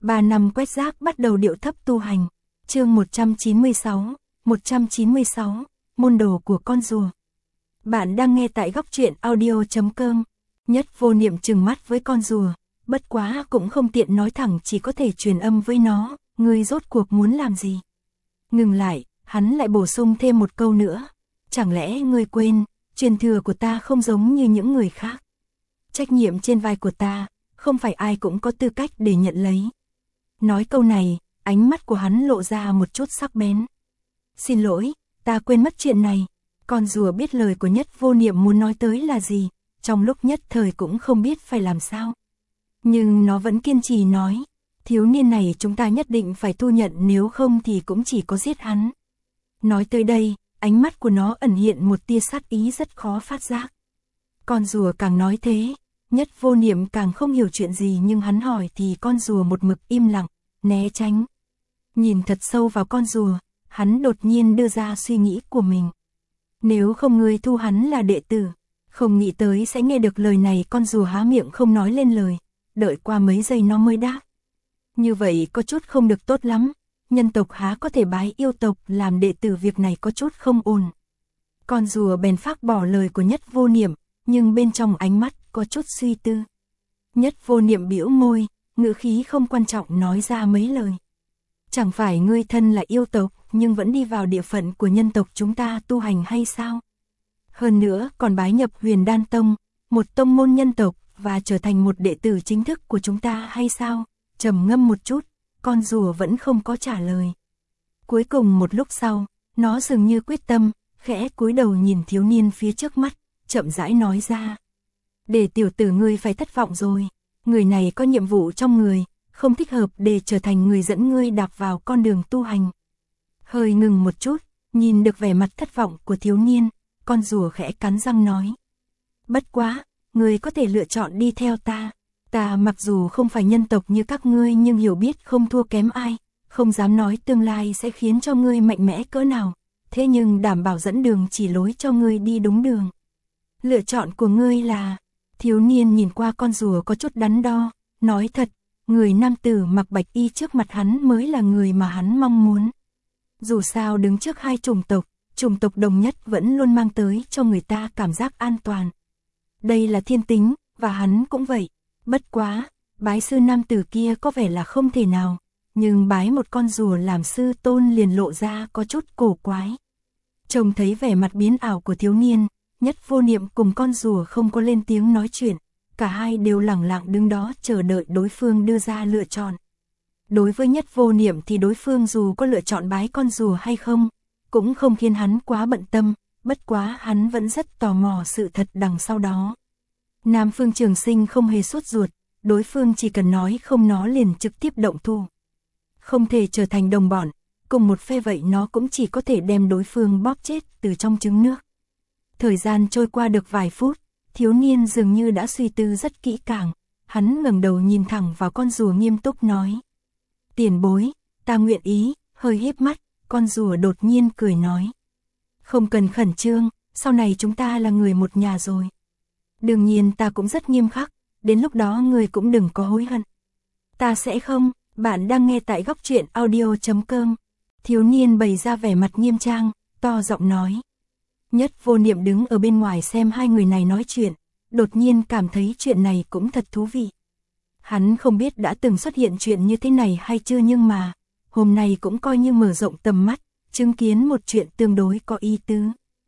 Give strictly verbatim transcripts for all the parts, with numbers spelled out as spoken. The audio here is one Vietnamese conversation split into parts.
ba năm quét rác bắt đầu điệu thấp tu hành. Chương một trăm chín mươi sáu, một trăm chín mươi sáu, môn đồ của con rùa. Bạn đang nghe tại góc truyện audio chấm com. Nhất Vô Niệm trừng mắt với con rùa, bất quá cũng không tiện nói thẳng, chỉ có thể truyền âm với nó, ngươi rốt cuộc muốn làm gì? Ngừng lại, hắn lại bổ sung thêm một câu nữa, chẳng lẽ ngươi quên, truyền thừa của ta không giống như những người khác. Trách nhiệm trên vai của ta, không phải ai cũng có tư cách để nhận lấy. Nói câu này, ánh mắt của hắn lộ ra một chút sắc bén. Xin lỗi, ta quên mất chuyện này. Con rùa biết lời của Nhất Vô Niệm muốn nói tới là gì, trong lúc nhất thời cũng không biết phải làm sao. Nhưng nó vẫn kiên trì nói, thiếu niên này chúng ta nhất định phải thu nhận, nếu không thì cũng chỉ có giết hắn. Nói tới đây, ánh mắt của nó ẩn hiện một tia sát ý rất khó phát giác. Con rùa càng nói thế, Nhất Vô Niệm càng không hiểu chuyện gì, nhưng hắn hỏi thì con rùa một mực im lặng, né tránh. Nhìn thật sâu vào con rùa, hắn đột nhiên đưa ra suy nghĩ của mình. Nếu không ngươi thu hắn là đệ tử, không nghĩ tới sẽ nghe được lời này. Con rùa há miệng không nói lên lời, đợi qua mấy giây nó mới đáp. Như vậy có chút không được tốt lắm, nhân tộc há có thể bái yêu tộc làm đệ tử, việc này có chút không ổn. Con rùa bèn phác bỏ lời của Nhất Vô Niệm, nhưng bên trong ánh mắt có chút suy tư. Nhất Vô Niệm bĩu môi, ngữ khí không quan trọng nói ra mấy lời. Chẳng phải ngươi thân là yêu tộc, nhưng vẫn đi vào địa phận của nhân tộc chúng ta tu hành hay sao? Hơn nữa còn bái nhập Huyền Đan Tông, một tông môn nhân tộc, và trở thành một đệ tử chính thức của chúng ta hay sao? Trầm ngâm một chút, con rùa vẫn không có trả lời. Cuối cùng một lúc sau, nó dường như quyết tâm, khẽ cúi đầu nhìn thiếu niên phía trước mắt, chậm rãi nói ra. Để tiểu tử ngươi phải thất vọng rồi, người này có nhiệm vụ trong người, không thích hợp để trở thành người dẫn ngươi đạp vào con đường tu hành. Hơi ngừng một chút, nhìn được vẻ mặt thất vọng của thiếu niên, con rùa khẽ cắn răng nói. Bất quá, ngươi có thể lựa chọn đi theo ta. Ta mặc dù không phải nhân tộc như các ngươi, nhưng hiểu biết không thua kém ai, không dám nói tương lai sẽ khiến cho ngươi mạnh mẽ cỡ nào, thế nhưng đảm bảo dẫn đường chỉ lối cho ngươi đi đúng đường. Lựa chọn của ngươi là... Thiếu niên nhìn qua con rùa có chút đắn đo, nói thật, người nam tử mặc bạch y trước mặt hắn mới là người mà hắn mong muốn. Dù sao đứng trước hai chủng tộc, chủng tộc đồng nhất vẫn luôn mang tới cho người ta cảm giác an toàn. Đây là thiên tính, và hắn cũng vậy. Bất quá, bái sư nam tử kia có vẻ là không thể nào, nhưng bái một con rùa làm sư tôn liền lộ ra có chút cổ quái. Trông thấy vẻ mặt biến ảo của thiếu niên, Nhất Vô Niệm cùng con rùa không có lên tiếng nói chuyện, cả hai đều lẳng lặng đứng đó chờ đợi đối phương đưa ra lựa chọn. Đối với Nhất Vô Niệm thì đối phương dù có lựa chọn bái con rùa hay không, cũng không khiến hắn quá bận tâm, bất quá hắn vẫn rất tò mò sự thật đằng sau đó. Nam Phương Trường Sinh không hề sốt ruột, đối phương chỉ cần nói không nó liền trực tiếp động thủ. Không thể trở thành đồng bọn, cùng một phe vậy nó cũng chỉ có thể đem đối phương bóp chết từ trong trứng nước. Thời gian trôi qua được vài phút, thiếu niên dường như đã suy tư rất kỹ càng, hắn ngẩng đầu nhìn thẳng vào con rùa nghiêm túc nói. Tiền bối, ta nguyện ý. Hơi híp mắt, con rùa đột nhiên cười nói. Không cần khẩn trương, sau này chúng ta là người một nhà rồi. Đương nhiên ta cũng rất nghiêm khắc, đến lúc đó người cũng đừng có hối hận. Ta sẽ không. Bạn đang nghe tại góc truyện audio chấm com. Thiếu niên bày ra vẻ mặt nghiêm trang, to giọng nói. Nhất Vô Niệm đứng ở bên ngoài xem hai người này nói chuyện, đột nhiên cảm thấy chuyện này cũng thật thú vị. Hắn không biết đã từng xuất hiện chuyện như thế này hay chưa, nhưng mà hôm nay cũng coi như mở rộng tầm mắt, chứng kiến một chuyện tương đối có ý tứ.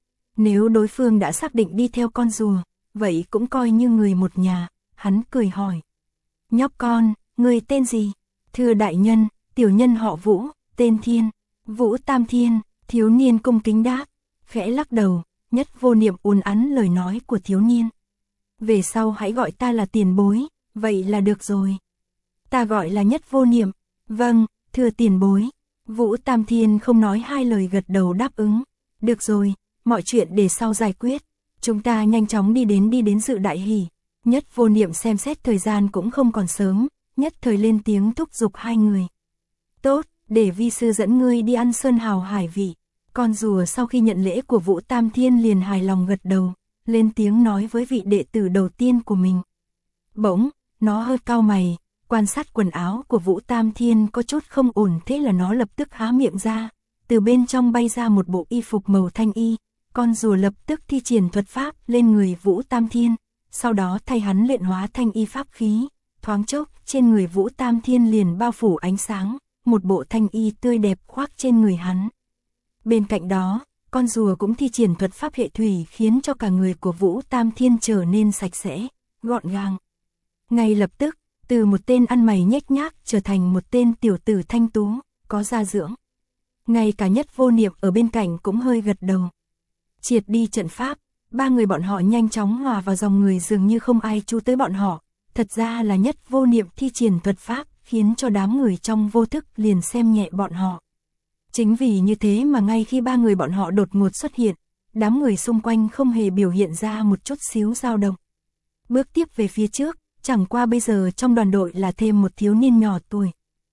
Nếu đối phương đã xác định đi theo con rùa, vậy cũng coi như người một nhà. Hắn cười hỏi. Nhóc con, người tên gì? Thưa đại nhân, tiểu nhân họ Vũ, tên Thiên. Vũ Tam Thiên. Thiếu niên cung kính đáp, khẽ lắc đầu. Nhất Vô Niệm uốn ắn lời nói của thiếu niên. Về sau hãy gọi ta là tiền bối, vậy là được rồi. Ta gọi là Nhất Vô Niệm. Vâng, thưa tiền bối. Vũ Tam Thiên không nói hai lời gật đầu đáp ứng. Được rồi, mọi chuyện để sau giải quyết. Chúng ta nhanh chóng đi đến đi đến dự đại hỷ. Nhất Vô Niệm xem xét thời gian cũng không còn sớm, nhất thời lên tiếng thúc giục hai người. Tốt, để vi sư dẫn ngươi đi ăn sơn hào hải vị. Con rùa sau khi nhận lễ của Vũ Tam Thiên liền hài lòng gật đầu, lên tiếng nói với vị đệ tử đầu tiên của mình. Bỗng, nó hơi cau mày, quan sát quần áo của Vũ Tam Thiên có chút không ổn, thế là nó lập tức há miệng ra, từ bên trong bay ra một bộ y phục màu thanh y, con rùa lập tức thi triển thuật pháp lên người Vũ Tam Thiên, sau đó thay hắn luyện hóa thanh y pháp khí, thoáng chốc trên người Vũ Tam Thiên liền bao phủ ánh sáng, một bộ thanh y tươi đẹp khoác trên người hắn. Bên cạnh đó, con rùa cũng thi triển thuật pháp hệ thủy khiến cho cả người của Vũ Tam Thiên trở nên sạch sẽ, gọn gàng. Ngay lập tức, từ một tên ăn mày nhếch nhác trở thành một tên tiểu tử thanh tú, có gia dưỡng. Ngay cả Nhất Vô Niệm ở bên cạnh cũng hơi gật đầu. Triệt đi trận pháp, ba người bọn họ nhanh chóng hòa vào dòng người, dường như không ai chú tới bọn họ. Thật ra là Nhất Vô Niệm thi triển thuật pháp khiến cho đám người trong vô thức liền xem nhẹ bọn họ. Chính vì như thế mà ngay khi ba người bọn họ đột ngột xuất hiện, đám người xung quanh không hề biểu hiện ra một chút xíu dao động. Bước tiếp về phía trước, chẳng qua bây giờ trong đoàn đội là thêm một thiếu niên nhỏ tuổi.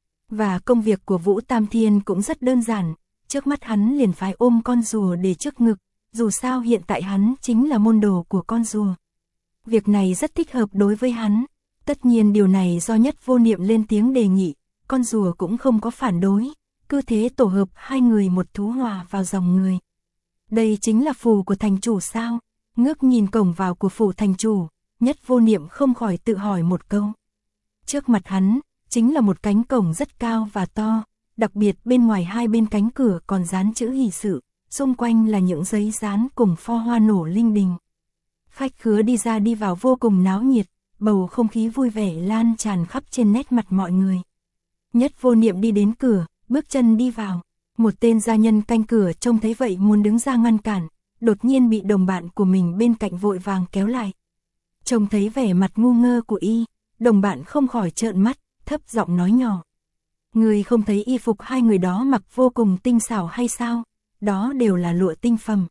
Và công việc của Vũ Tam Thiên cũng rất đơn giản, trước mắt hắn liền phải ôm con rùa để trước ngực, dù sao hiện tại hắn chính là môn đồ của con rùa. Việc này rất thích hợp đối với hắn, tất nhiên điều này do Nhất Vô Niệm lên tiếng đề nghị, con rùa cũng không có phản đối, cứ thế tổ hợp hai người một thú hòa vào dòng người. Đây chính là phù của thành chủ sao? Ngước nhìn cổng vào của phủ thành chủ, Nhất Vô Niệm không khỏi tự hỏi một câu. Trước mặt hắn, chính là một cánh cổng rất cao và to, đặc biệt bên ngoài hai bên cánh cửa còn dán chữ hỷ sự, xung quanh là những giấy dán cùng pho hoa nổ linh đình. Khách khứa đi ra đi vào vô cùng náo nhiệt, bầu không khí vui vẻ lan tràn khắp trên nét mặt mọi người. Nhất Vô Niệm đi đến cửa, bước chân đi vào, một tên gia nhân canh cửa trông thấy vậy muốn đứng ra ngăn cản, đột nhiên bị đồng bạn của mình bên cạnh vội vàng kéo lại. Trông thấy vẻ mặt ngu ngơ của y, đồng bạn không khỏi trợn mắt, thấp giọng nói nhỏ. Người không thấy y phục hai người đó mặc vô cùng tinh xảo hay sao? Đó đều là lụa tinh phẩm.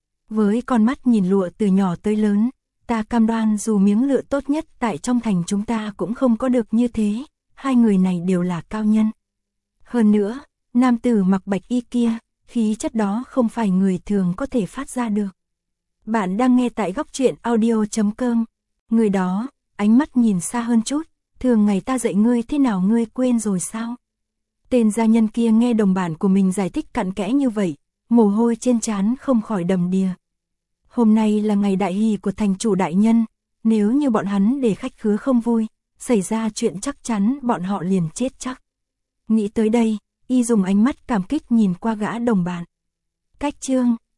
Với con mắt nhìn lụa từ nhỏ tới lớn, ta cam đoan dù miếng lụa tốt nhất tại trong thành chúng ta cũng không có được như thế, hai người này đều là cao nhân. Hơn nữa, nam tử mặc bạch y kia, khí chất đó không phải người thường có thể phát ra được. Bạn đang nghe tại góc truyện audio chấm com. Người đó, ánh mắt nhìn xa hơn chút, thường ngày ta dạy ngươi thế nào ngươi quên rồi sao? Tên gia nhân kia nghe đồng bạn của mình giải thích cặn kẽ như vậy, mồ hôi trên trán không khỏi đầm đìa. Hôm nay là ngày đại hỷ của thành chủ đại nhân, nếu như bọn hắn để khách khứa không vui, xảy ra chuyện chắc chắn bọn họ liền chết chắc. Nghĩ tới đây, y dùng ánh mắt cảm kích nhìn qua gã đồng bạn. Cách chương